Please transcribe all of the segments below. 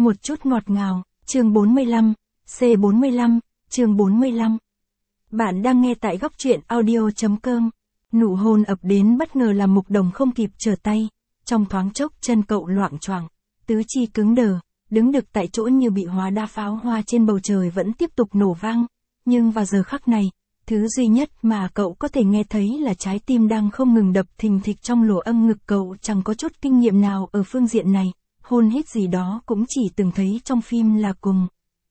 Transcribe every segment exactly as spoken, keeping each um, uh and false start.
Một chút ngọt ngào, chương bốn mươi lăm, C bốn mươi lăm, chương bốn mươi lăm. Bạn đang nghe tại góc truyện audio.com. Nụ hôn ập đến bất ngờ làm Mục Đồng không kịp trở tay. Trong thoáng chốc chân cậu loạng choạng, tứ chi cứng đờ, đứng đực tại chỗ như bị hóa đa pháo hoa trên bầu trời vẫn tiếp tục nổ vang. Nhưng vào giờ khắc này, thứ duy nhất mà cậu có thể nghe thấy là trái tim đang không ngừng đập thình thịch trong lỗ âm ngực. Cậu chẳng có chút kinh nghiệm nào ở phương diện này, hôn hít gì đó cũng chỉ từng thấy trong phim là cùng.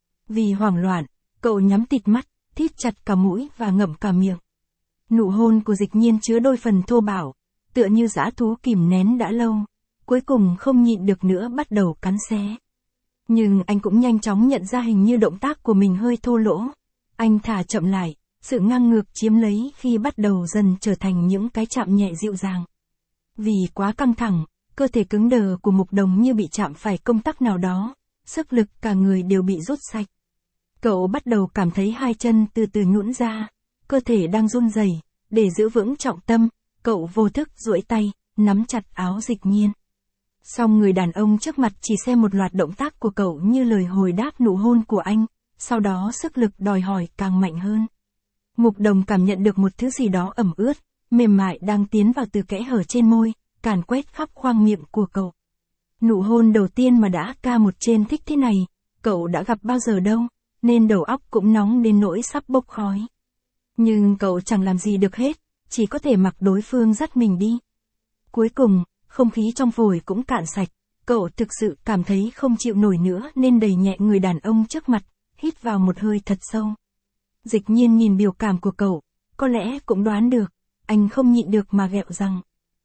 Vì hoảng loạn, cậu nhắm tịt mắt, thít chặt cả mũi và ngậm cả miệng. Nụ hôn của Dịch Nhiên chứa đôi phần thô bạo, tựa như dã thú kìm nén đã lâu, cuối cùng không nhịn được nữa bắt đầu cắn xé. Nhưng anh cũng nhanh chóng nhận ra hình như động tác của mình hơi thô lỗ. Anh thả chậm lại, sự ngang ngược chiếm lấy khi bắt đầu dần trở thành những cái chạm nhẹ dịu dàng. Vì quá căng thẳng, cơ thể cứng đờ của Mục Đồng như bị chạm phải công tắc nào đó, sức lực cả người đều bị rút sạch. Cậu bắt đầu cảm thấy hai chân từ từ nhũn ra, cơ thể đang run rẩy. Để giữ vững trọng tâm, cậu vô thức duỗi tay, nắm chặt áo Dịch Nhiên. Song người đàn ông trước mặt chỉ xem một loạt động tác của cậu như lời hồi đáp nụ hôn của anh, sau đó sức lực đòi hỏi càng mạnh hơn. Mục Đồng cảm nhận được một thứ gì đó ẩm ướt, mềm mại đang tiến vào từ kẽ hở trên môi, càn quét khắp khoang miệng của cậu. Nụ hôn đầu tiên mà đã ca một trên thích thế này, cậu đã gặp bao giờ đâu, nên đầu óc cũng nóng đến nỗi sắp bốc khói. Nhưng cậu chẳng làm gì được hết, chỉ có thể mặc đối phương dắt mình đi. Cuối cùng, không khí trong phổi cũng cạn sạch, cậu thực sự cảm thấy không chịu nổi nữa nên đẩy nhẹ người đàn ông trước mặt, hít vào một hơi thật sâu. Dịch Nhiên nhìn biểu cảm của cậu, có lẽ cũng đoán được, anh không nhịn được mà ghẹo rằng.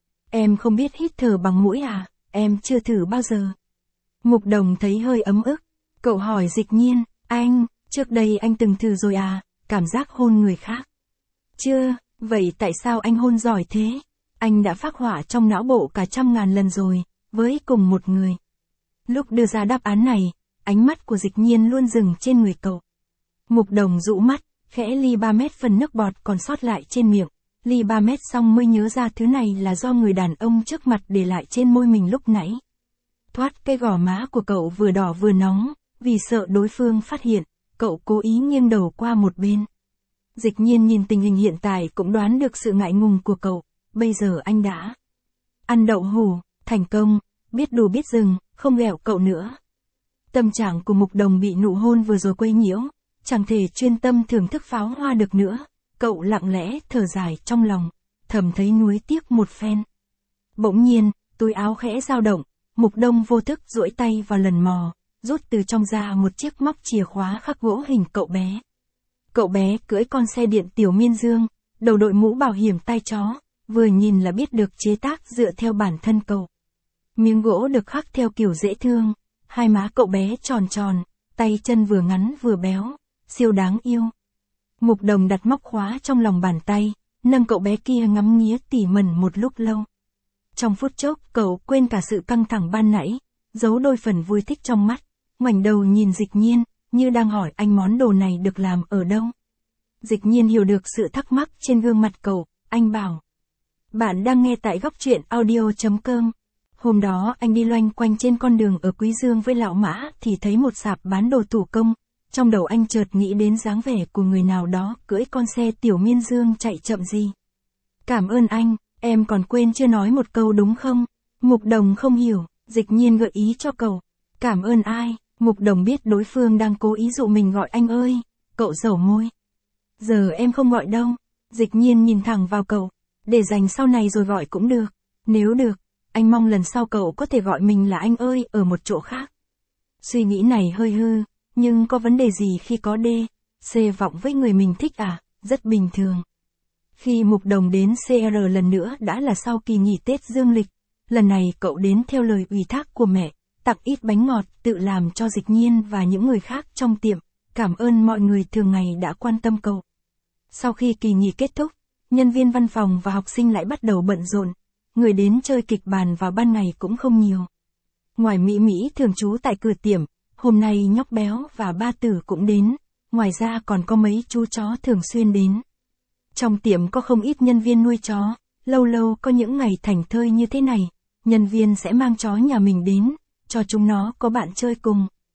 Em không biết hít thở bằng mũi à, em chưa thử bao giờ. Mục Đồng thấy hơi ấm ức, cậu hỏi Dịch Nhiên, anh, trước đây anh từng thử rồi à, cảm giác hôn người khác. Chưa, vậy tại sao anh hôn giỏi thế? Anh đã phác họa trong não bộ cả trăm ngàn lần rồi, với cùng một người. Lúc đưa ra đáp án này, ánh mắt của Dịch Nhiên luôn dừng trên người cậu. Mục Đồng dụ mắt, khẽ li ba mét phần nước bọt còn sót lại trên miệng. Ly ba mét xong mới nhớ ra thứ này là do người đàn ông trước mặt để lại trên môi mình lúc nãy. Thoát cái gò má của cậu vừa đỏ vừa nóng, vì sợ đối phương phát hiện, cậu cố ý nghiêng đầu qua một bên. Dịch Nhiên nhìn tình hình hiện tại cũng đoán được sự ngại ngùng của cậu, bây giờ anh đã ăn đậu hủ, thành công, biết đủ biết dừng, không ghẹo cậu nữa. Tâm trạng của Mục Đồng bị nụ hôn vừa rồi quấy nhiễu, chẳng thể chuyên tâm thưởng thức pháo hoa được nữa. Cậu lặng lẽ thở dài trong lòng, thầm thấy nuối tiếc một phen. Bỗng nhiên, túi áo khẽ dao động, Mục Đồng vô thức duỗi tay vào lần mò, rút từ trong ra một chiếc móc chìa khóa khắc gỗ hình cậu bé. Cậu bé cưỡi con xe điện tiểu miên dương, đầu đội mũ bảo hiểm tai chó, vừa nhìn là biết được chế tác dựa theo bản thân cậu. Miếng gỗ được khắc theo kiểu dễ thương, hai má cậu bé tròn tròn, tay chân vừa ngắn vừa béo, siêu đáng yêu. Mục Đồng đặt móc khóa trong lòng bàn tay, nâng cậu bé kia ngắm nghía tỉ mẩn một lúc lâu. Trong phút chốc cậu quên cả sự căng thẳng ban nãy, giấu đôi phần vui thích trong mắt, ngoảnh đầu nhìn Dịch Nhiên, như đang hỏi anh món đồ này được làm ở đâu. Dịch Nhiên hiểu được sự thắc mắc trên gương mặt cậu, anh bảo. Bạn đang nghe tại góc truyện audio.com. Hôm đó anh đi loanh quanh trên con đường ở Quý Dương với lão Mã thì thấy một sạp bán đồ thủ công. Trong đầu anh chợt nghĩ đến dáng vẻ của người nào đó cưỡi con xe tiểu miên dương chạy chậm gì. Cảm ơn anh, em còn quên chưa nói một câu đúng không? Mục Đồng không hiểu, Dịch Nhiên gợi ý cho cậu. Cảm ơn ai? Mục Đồng biết đối phương đang cố ý dụ mình gọi anh ơi. Cậu dẩu môi. Giờ em không gọi đâu. Dịch Nhiên nhìn thẳng vào cậu. Để dành sau này rồi gọi cũng được. Nếu được, anh mong lần sau cậu có thể gọi mình là anh ơi ở một chỗ khác. Suy nghĩ này hơi hư. Nhưng có vấn đề gì khi có D, C vọng với người mình thích à, rất bình thường. Khi Mục Đồng đến xê rờ lần nữa đã là sau kỳ nghỉ Tết dương lịch, lần này cậu đến theo lời ủy thác của mẹ, tặng ít bánh ngọt tự làm cho Dịch Nhiên và những người khác trong tiệm, cảm ơn mọi người thường ngày đã quan tâm cậu. Sau khi kỳ nghỉ kết thúc, nhân viên văn phòng và học sinh lại bắt đầu bận rộn, người đến chơi kịch bản vào ban ngày cũng không nhiều. Ngoài Mỹ Mỹ thường trú tại cửa tiệm, hôm nay Nhóc Béo và Ba Tử cũng đến, ngoài ra còn có mấy chú chó thường xuyên đến. Trong tiệm có không ít nhân viên nuôi chó, lâu lâu có những ngày thảnh thơi như thế này, nhân viên sẽ mang chó nhà mình đến, cho chúng nó có bạn chơi cùng,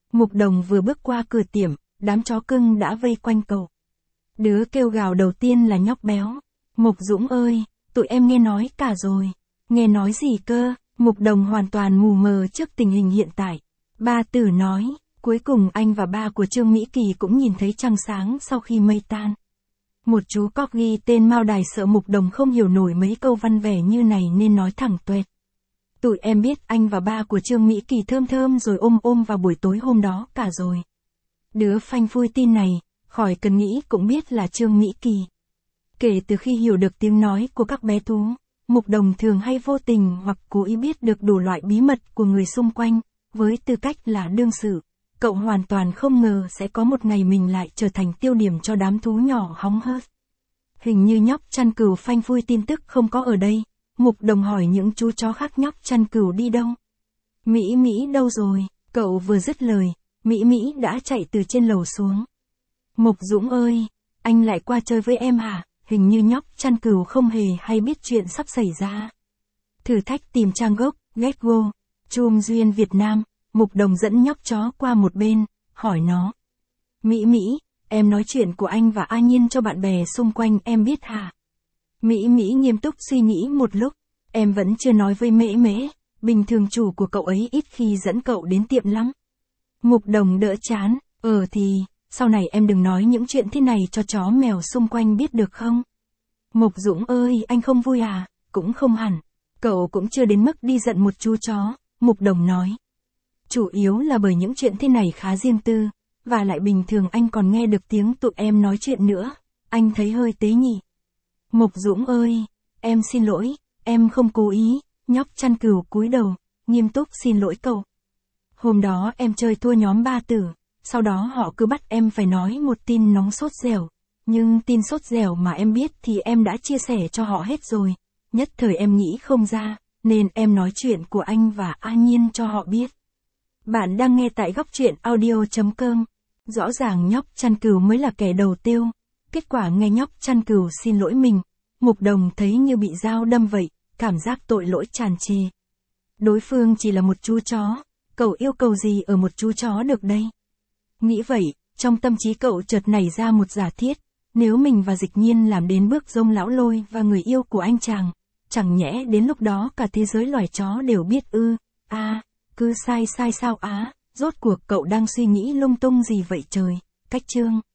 Mục Đồng vừa bước qua cửa tiệm, đám chó cưng đã vây quanh cậu. Đứa kêu gào đầu tiên là nhóc béo. Mục Dũng ơi, tụi em nghe nói cả rồi. Nghe nói gì cơ? Mục Đồng hoàn toàn mù mờ trước tình hình hiện tại. Ba Tử nói, cuối cùng anh và ba của Trương Mỹ Kỳ cũng nhìn thấy trăng sáng sau khi mây tan. Một chú corgi tên Mao Đài sợ Mục Đồng không hiểu nổi mấy câu văn vẻ như này nên nói thẳng tuệt. Tụi em biết anh và ba của Trương Mỹ Kỳ thơm thơm rồi ôm ôm vào buổi tối hôm đó cả rồi. Đứa phanh phui tin này, khỏi cần nghĩ cũng biết là Trương Mỹ Kỳ. Kể từ khi hiểu được tiếng nói của các bé thú, Mục Đồng thường hay vô tình hoặc cố ý biết được đủ loại bí mật của người xung quanh, với tư cách là đương sự. Cậu hoàn toàn không ngờ sẽ có một ngày mình lại trở thành tiêu điểm cho đám thú nhỏ hóng hớt. Hình như nhóc chăn cừu phanh phui tin tức không có ở đây. Mục Đồng hỏi những chú chó khác nhóc chăn cừu đi đâu. Mỹ Mỹ đâu rồi? Cậu vừa dứt lời, Mỹ Mỹ đã chạy từ trên lầu xuống. Mục Dũng ơi, anh lại qua chơi với em hả? Hình như nhóc chăn cừu không hề hay biết chuyện sắp xảy ra. Thử thách tìm trang gốc, Get Go, Chum Duyên Việt Nam. Mục Đồng dẫn nhóc chó qua một bên, hỏi nó. Mỹ Mỹ, em nói chuyện của anh và A Nhiên cho bạn bè xung quanh em biết hả? Mỹ Mỹ nghiêm túc suy nghĩ một lúc, em vẫn chưa nói với Mễ Mễ, bình thường chủ của cậu ấy ít khi dẫn cậu đến tiệm lắm. Mục Đồng đỡ chán, ờ thì, sau này em đừng nói những chuyện thế này cho chó mèo xung quanh biết được không? Mục Dũng ơi, anh không vui à? Cũng không hẳn, cậu cũng chưa đến mức đi giận một chú chó, Mục Đồng nói. Chủ yếu là bởi những chuyện thế này khá riêng tư, và lại bình thường anh còn nghe được tiếng tụi em nói chuyện nữa, anh thấy hơi tế nhị. Mục Dũng ơi, em xin lỗi, em không cố ý, nhóc chăn cừu cúi đầu, nghiêm túc xin lỗi cậu. Hôm đó em chơi thua nhóm Ba Tử, sau đó họ cứ bắt em phải nói một tin nóng sốt dẻo, nhưng tin sốt dẻo mà em biết thì em đã chia sẻ cho họ hết rồi, nhất thời em nghĩ không ra, nên em nói chuyện của anh và A Nhiên cho họ biết. Bạn đang nghe tại góc truyện audio chấm com. Rõ ràng nhóc chăn cừu mới là kẻ đầu tiêu. Kết quả nghe nhóc chăn cừu xin lỗi mình, Mục Đồng thấy như bị dao đâm vậy, cảm giác tội lỗi tràn trề. Đối phương chỉ là một chú chó, cậu yêu cầu gì ở một chú chó được đây? Nghĩ vậy, trong tâm trí cậu chợt nảy ra một giả thiết, nếu mình và Dịch Nhiên làm đến bước Dông Lão Lôi và người yêu của anh chàng, chẳng nhẽ đến lúc đó cả thế giới loài chó đều biết ư? A, à, cứ sai sai sao á? Rốt cuộc cậu đang suy nghĩ lung tung gì vậy trời? Cách chương